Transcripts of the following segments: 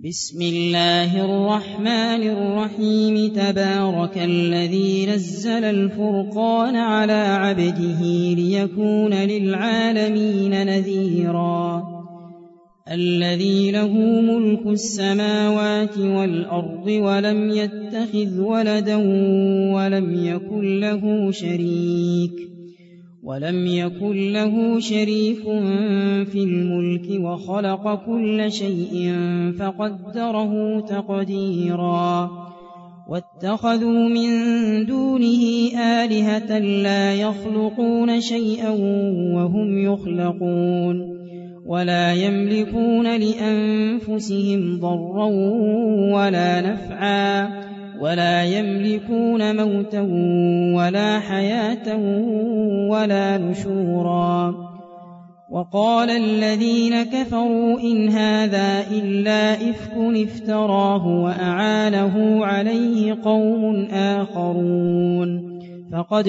بسم الله الرحمن الرحيم تبارك الذي نزل الفرقان على عبده ليكون للعالمين نذيرا الذي له ملك السماوات والأرض ولم يتخذ ولدا ولم يكن له شريك في الملك وخلق كل شيء فقدره تقديرا واتخذوا من دونه آلهة لا يخلقون شيئا وهم يخلقون ولا يملكون لأنفسهم ضرا ولا نفعا ولا يملكون موتا ولا حياة ولا نشورا وقال الذين كفروا إن هذا إلا إفك افتراه وأعانه عليه قوم آخرون فقد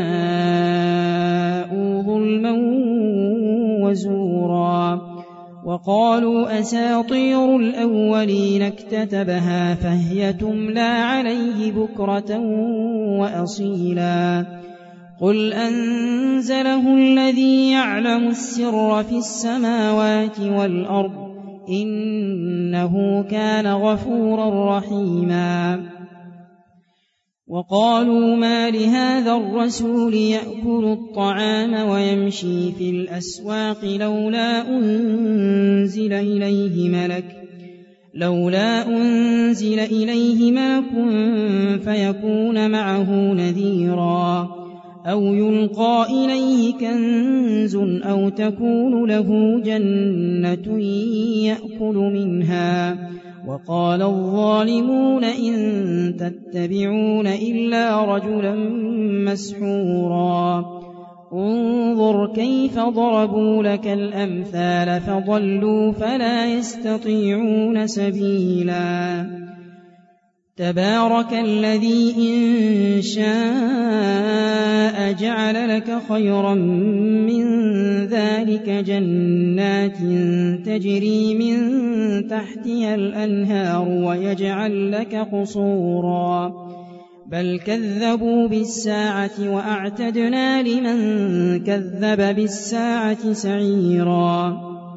جاءوا ظلما وزورا وقالوا أساطير الأولين اكتتبها فهي تملى عليه بكرة وأصيلا قل أنزله الذي يعلم السر في السماوات والأرض إنه كان غفورا رحيما وقالوا ما لهذا الرسول يأكل الطعام ويمشي في الأسواق لولا أنزل إليه ملك فيكون معه نذيرا أو يلقى إليه كنز أو تكون له جنة يأكل منها وقال الظالمون إن تتبعون إلا رجلا مسحورا انظر كيف ضربوا لك الأمثال فضلوا فلا يستطيعون سبيلا تبارك الذي إن شاء جعل لك خيرا من ذلك جنات تجري من تحتها الأنهار ويجعل لك قصورا بل كذبوا بالساعة وأعتدنا لمن كذب بالساعة سعيرا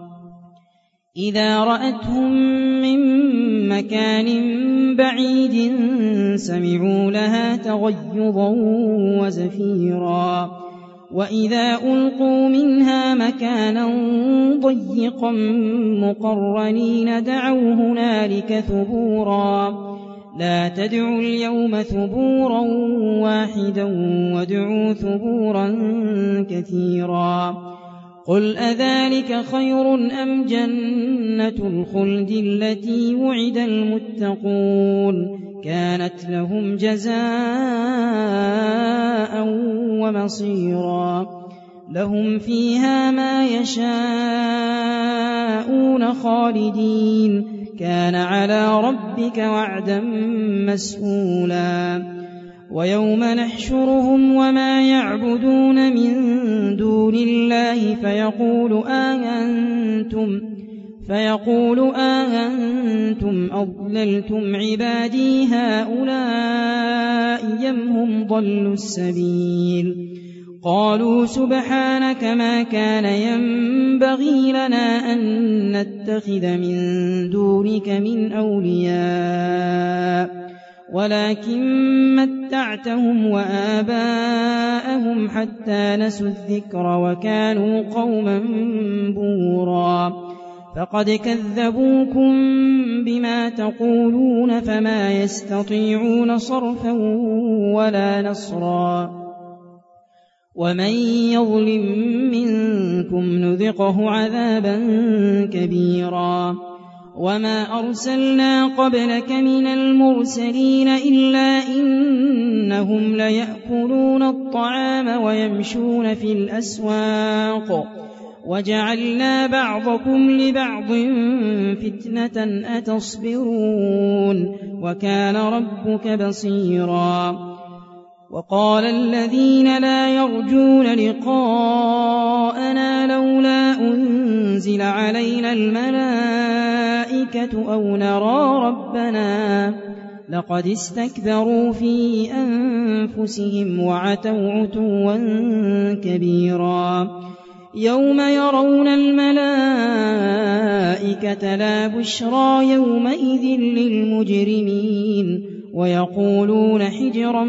إذا رأتهم من مكان بعيد سمعوا لها تغيظا وزفيرا وإذا ألقوا منها مكانا ضيقا مقرنين دعوا هنالك ثبورا لا تدعوا اليوم ثبورا واحدا وادعوا ثبورا كثيرا قل أذلك خير أم جنة الخلد التي وعد المتقون كانت لهم جزاء ومصيرا لهم فيها ما يشاءون خالدين كان على ربك وعدا مسئولا ويوم نحشرهم وما يعبدون من دون الله فيقول آنتم أضللتم عبادي هؤلاء أم هم ضلوا السبيل قالوا سبحانك ما كان ينبغي لنا أن نتخذ من دونك من أولياء ولكن متعتهم وآباءهم حتى نسوا الذكر وكانوا قوما بورا فقد كذبوكم بما تقولون فما يستطيعون صرفا ولا نصرا ومن يظلم منكم نذقه عذابا كبيرا وما أرسلنا قبلك من المرسلين إلا إنهم ليأكلون الطعام ويمشون في الأسواق وجعلنا بعضكم لبعض فتنة أتصبرون وكان ربك بصيرا وقال الذين لا يرجون لقاءنا لولا أنزل علينا الملائكة الْمَلَائِكَةُ أَوْ نَرَىٰ رَبَّنَا لَقَدِ اسْتَكْبَرُوا فِي أَنفُسِهِمْ وَعَتَوْا عُتُوًّا كَبِيرًا يَوْمَ يَرَوْنَ الْمَلَائِكَةَ لَا بُشْرَىٰ يَوْمَئِذٍ لِّلْمُجْرِمِينَ وَيَقُولُونَ حِجْرًا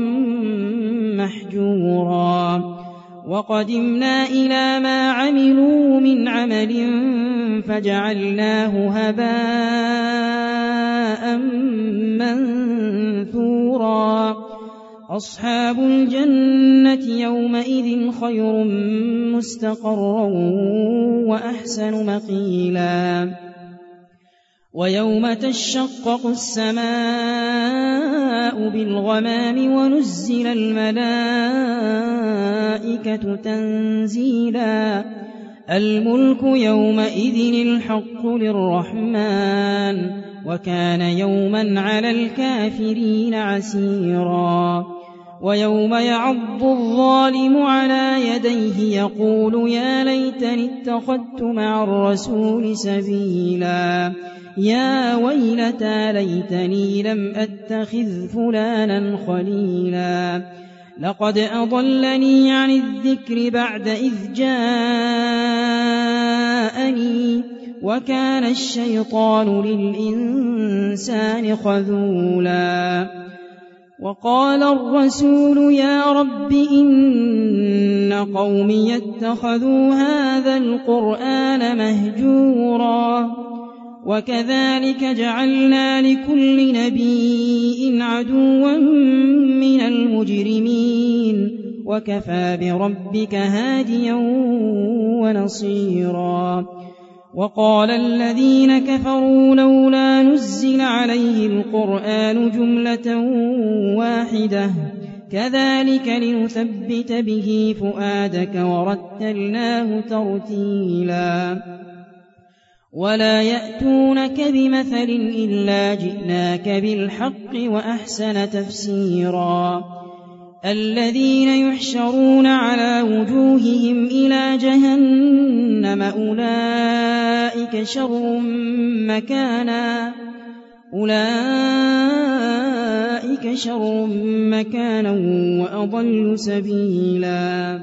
مَّحْجُورًا وَقَدِمْنَا إِلَىٰ مَا عَمِلُوا مِنْ عَمَلٍ فَجَعَلْنَاهُ هَبَاءً مَّنثُورًا أَصْحَابُ الْجَنَّةِ يَوْمَئِذٍ خَيْرٌ مُّسْتَقَرًّا وَأَحْسَنُ مَقِيلًا وَيَوْمَ تَشَقَّقُ السَّمَاءُ بِالْغَمَامِ وَنُزِّلَ الْمَلَائِكَةُ تَنزِيلًا الْمُلْكُ يَوْمَئِذٍ الْحَقُّ لِلرَّحْمَٰنِ وَكَانَ يَوْمًا عَلَى الْكَافِرِينَ عَسِيرًا وَيَوْمَ يَعَضُّ الظَّالِمُ عَلَىٰ يَدَيْهِ يَقُولُ يَا لَيْتَنِي اتَّخَذْتُ مَعَ الرَّسُولِ سَبِيلًا يَا وَيْلَتَىٰ لَيْتَنِي لَمْ أَتَّخِذْ فُلَانًا خَلِيلًا لَّقَدْ أَضَلَّنِي عَنِ الذِّكْرِ بَعْدَ إِذْ جَاءَنِي وَكَانَ الشَّيْطَانُ لِلْإِنسَانِ خَذُولًا وَقَالَ الرَّسُولُ يَا رَبِّ إِنَّ قَوْمِيَ اتَّخَذُوا هَٰذَا الْقُرْآنَ مَهْجُورًا وَكَذَٰلِكَ جَعَلْنَا لِكُلِّ نَبِيٍّ عَدُوًّا مِّنَ الْمُجْرِمِينَ وَكَفَىٰ بِرَبِّكَ هَادِيًا وَنَصِيرًا وَقَالَ الَّذِينَ كَفَرُوا لَوْلَا نُزِّلَ عَلَيْهِ الْقُرْآنُ جُمْلَةً وَاحِدَةً كَذَٰلِكَ لِنُثَبِّتَ بِهِ فُؤَادَكَ وَرَتَّلْنَاهُ تَرْتِيلًا وَلَا يَأْتُونَكَ بِمَثَلٍ إِلَّا جِئْنَاكَ بِالْحَقِّ وَأَحْسَنَ تَفْسِيرًا الَّذِينَ يُحْشَرُونَ عَلَىٰ وُجُوهِهِمْ إِلَىٰ جَهَنَّمَ أُولَٰئِكَ شَرٌّ مَّكَانًا وَأَضَلُّ سَبِيلًا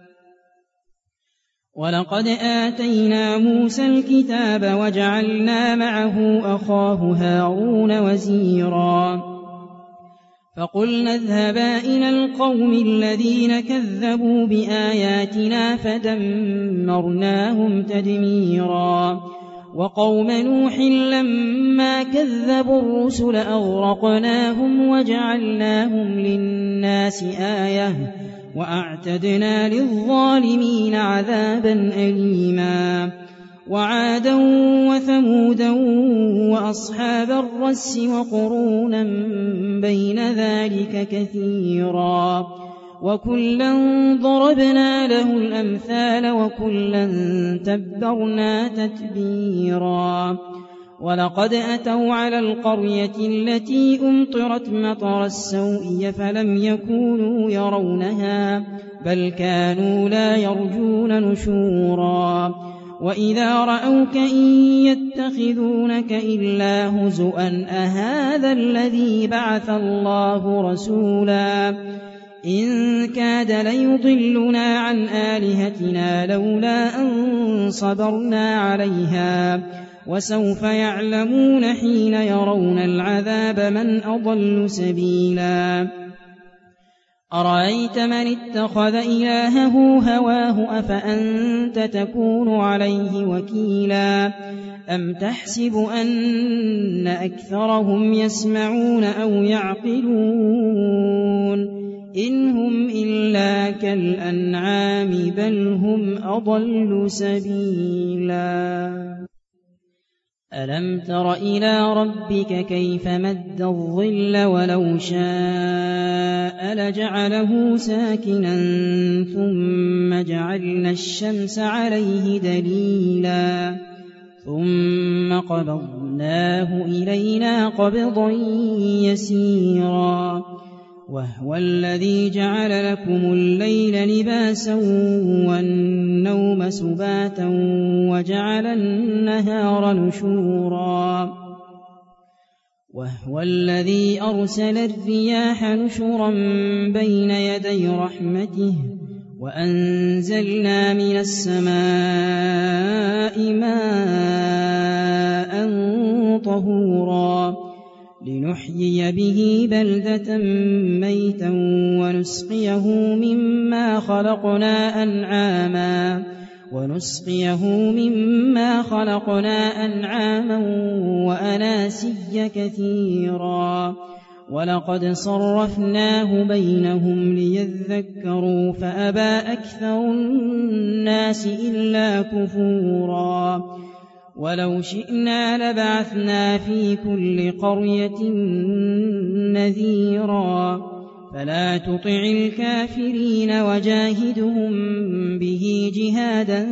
وَلَقَدْ آتَيْنَا مُوسَى الْكِتَابَ وَجَعَلْنَا مَعَهُ أَخَاهُ هَارُونَ وَزِيرًا فَقُلْنَا اذْهَبَا إِلَى الْقَوْمِ الَّذِينَ كَذَّبُوا بِآيَاتِنَا فَدَمَّرْنَاهُمْ تَدْمِيرًا وَقَوْمَ نُوحٍ لَّمَّا كَذَّبُوا الرُّسُلَ أَغْرَقْنَاهُمْ وَجَعَلْنَاهُمْ لِلنَّاسِ آيَةً وَأَعْتَدْنَا لِلظَّالِمِينَ عَذَابًا أَلِيمًا وَعَادًا وَثَمُودًا وَأَصْحَابَ الرَّسِّ وَقُرُونًا بَيْنَ ذَٰلِكَ كَثِيرًا وَكُلًّا ضَرَبْنَا لَهُ الْأَمْثَالَ وَكُلًّا تَبَّرْنَا تَتْبِيرًا وَلَقَدْ أَتَوْا عَلَى الْقَرْيَةِ الَّتِي أُمْطِرَتْ مَطَرَ السَّوْءِ فَلَمْ يَكُونُوا يَرَوْنَهَا بَلْ كَانُوا لَا يَرْجُونَ نُشُورًا وَإِذَا رَأَوْكَ إِن يَتَّخِذُونَكَ إِلَّا هُزُوًا أَهَٰذَا الَّذِي بَعَثَ اللَّهُ رَسُولًا إِن كَادَ لَيُضِلُّنَا عَنْ آلِهَتِنَا لَوْلَا أَن صَبَرْنَا عَلَيْهَا وَسَوْفَ يَعْلَمُونَ حِينَ يَرَوْنَ الْعَذَابَ مَنْ أَضَلُّ سَبِيلًا أَرَأَيْتَ مَنِ اتَّخَذَ إِلَٰهَهُ هَوَاهُ أَفَأَنتَ تَكُونُ عَلَيْهِ وَكِيلًا أَمْ تَحْسِبُ أَنَّ أَكْثَرَهُمْ يَسْمَعُونَ أَوْ يَعْقِلُونَ إِنْ هُمْ إِلَّا كَالْأَنْعَامِ بَلْ هُمْ أَضَلُّ سَبِيلًا أَلَمْ تَرَ إِلَىٰ رَبِّكَ كَيْفَ مَدَّ الظِّلَّ وَلَوْ شَاءَ لَجَعَلَهُ سَاكِنًا ثُمَّ جَعَلْنَا الشَّمْسَ عَلَيْهِ دَلِيلًا ثُمَّ قَبَضْنَاهُ إِلَيْنَا قَبْضًا يَسِيرًا وَهُوَ الَّذِي جَعَلَ لَكُمُ اللَّيْلَ لِبَاسًا وَالنَّوْمَ سُبَاتًا وَجَعَلَ النَّهَارَ نُشُورًا وهو الذي أرسل الرياح نشرا بين يدي رحمته وأنزلنا من السماء ماء طهورا لنحيي به بلدة ميتا ونسقيه مما خلقنا أنعاما وأناسيا كثيرا ولقد صرفناه بينهم ليذكروا فأبى أكثر الناس إلا كفورا ولو شئنا لبعثنا في كل قرية نذيرا فلا تطع الكافرين وجاهدهم به جهادا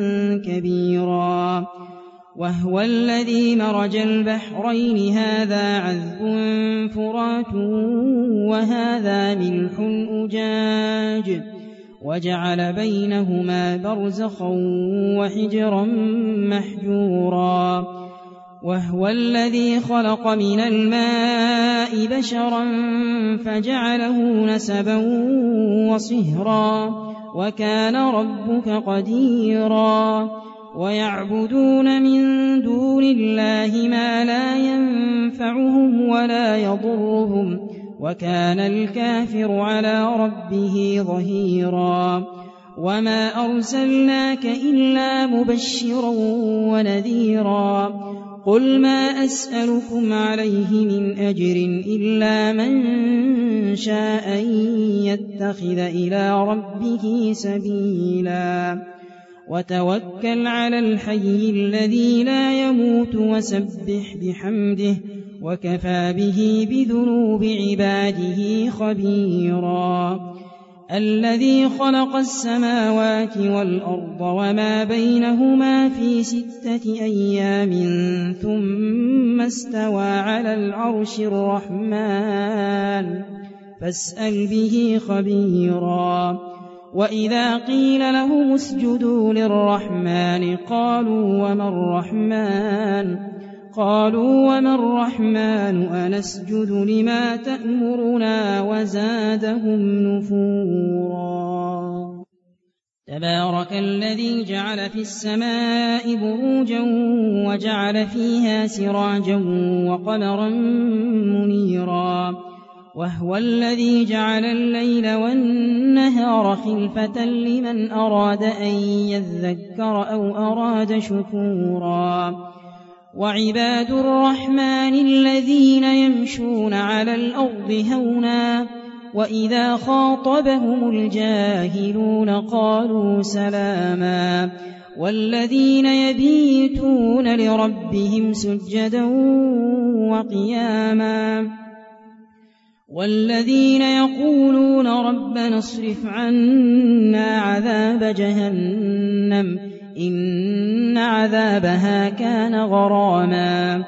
كبيرا وهو الذي مرج البحرين هذا عذب فرات وهذا ملح أجاج وجعل بينهما برزخا وحجرا محجورا وهو الذي خلق من الماء بشرا فجعله نسبا وصهرا وكان ربك قديرا ويعبدون من دون الله ما لا ينفعهم ولا يضرهم وكان الكافر على ربه ظهيرا وما أرسلناك إلا مبشرا ونذيرا قل ما أسألكم عليه من أجر إلا من شاء أن يتخذ إلى ربه سبيلا وتوكل على الحي الذي لا يموت وسبح بحمده وكفى به بذنوب عباده خبيرا الذي خلق السماوات والأرض وما بينهما في 6 أيام ثم استوى على العرش الرحمن فاسأل به خبيرا وإذا قيل لهم اسجدوا للرحمن قالوا وما الرحمن أنسجد لما تأمرنا وزادهم نفورا تبارك الذي جعل في السماء بروجا وجعل فيها سراجا وقمرا منيرا وهو الذي جعل الليل والنهار خلفة لمن أراد أن يذكر أو أراد شكورا وعباد الرحمن الذين يمشون على الأرض هونا وإذا خاطبهم الجاهلون قالوا سلاما والذين يبيتون لربهم سجدا وقياما والذين يقولون ربنا اصرف عنا عذاب جهنم إن عذابها كان غراما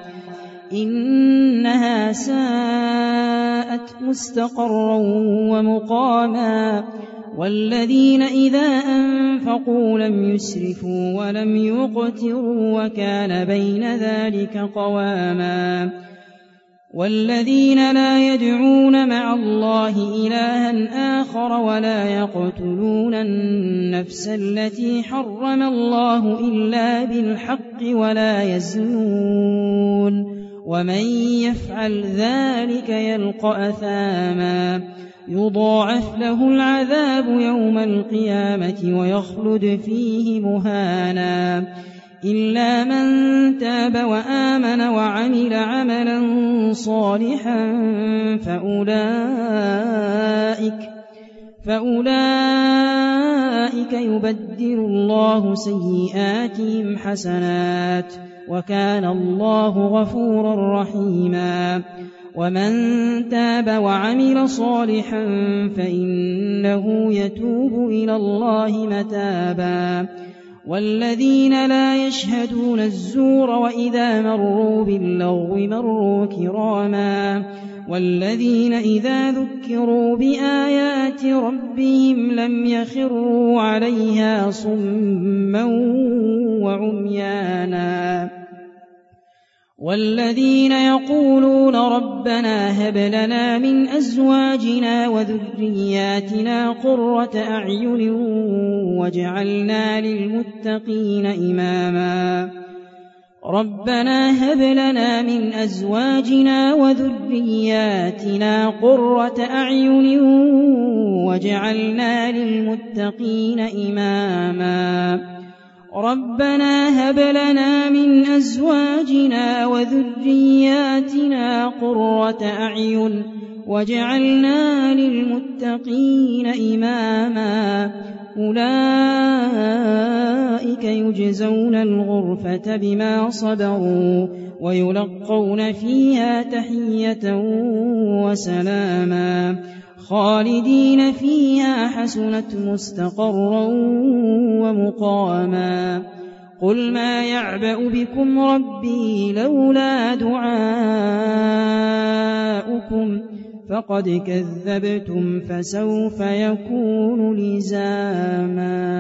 إنها ساءت مستقرا ومقاما والذين إذا أنفقوا لم يسرفوا ولم يقتروا وكان بين ذلك قواما والذين لا يدعون مع الله إلها آخر ولا يقتلون النفس التي حرم الله إلا بالحق ولا يزنون ومن يفعل ذلك يلقى أثاما يضاعف له العذاب يوم القيامة ويخلد فيه مهانا إلا من تاب وآمن وعمل عملا صالحا فأولئك يبدل الله سيئاتهم حسنات وكان الله غفورا رحيما ومن تاب وعمل صالحا فإنه يتوب إلى الله متابا والذين لا يشهدون الزور وإذا مروا باللغو مروا كراما والذين إذا ذكروا بآيات ربهم لم يخروا عليها صما وعميانا والذين يقولون ربنا هب لنا من أزواجنا وذرياتنا قرة أعين واجعلنا للمتقين إماما ربنا هب لنا من أزواجنا وذرياتنا قرة أعين واجعلنا للمتقين إماما ربنا هب لنا من أزواجنا وذرياتنا قرة أعين واجعلنا للمتقين إماما أولئك يجزون الغرفة بما صبروا ويلقون فيها تحية وسلاما خالدين فيها حسنت مستقرا ومقاما قل ما يعبأ بكم ربي لولا دعاؤكم فقد كذبتم فسوف يكون لزاما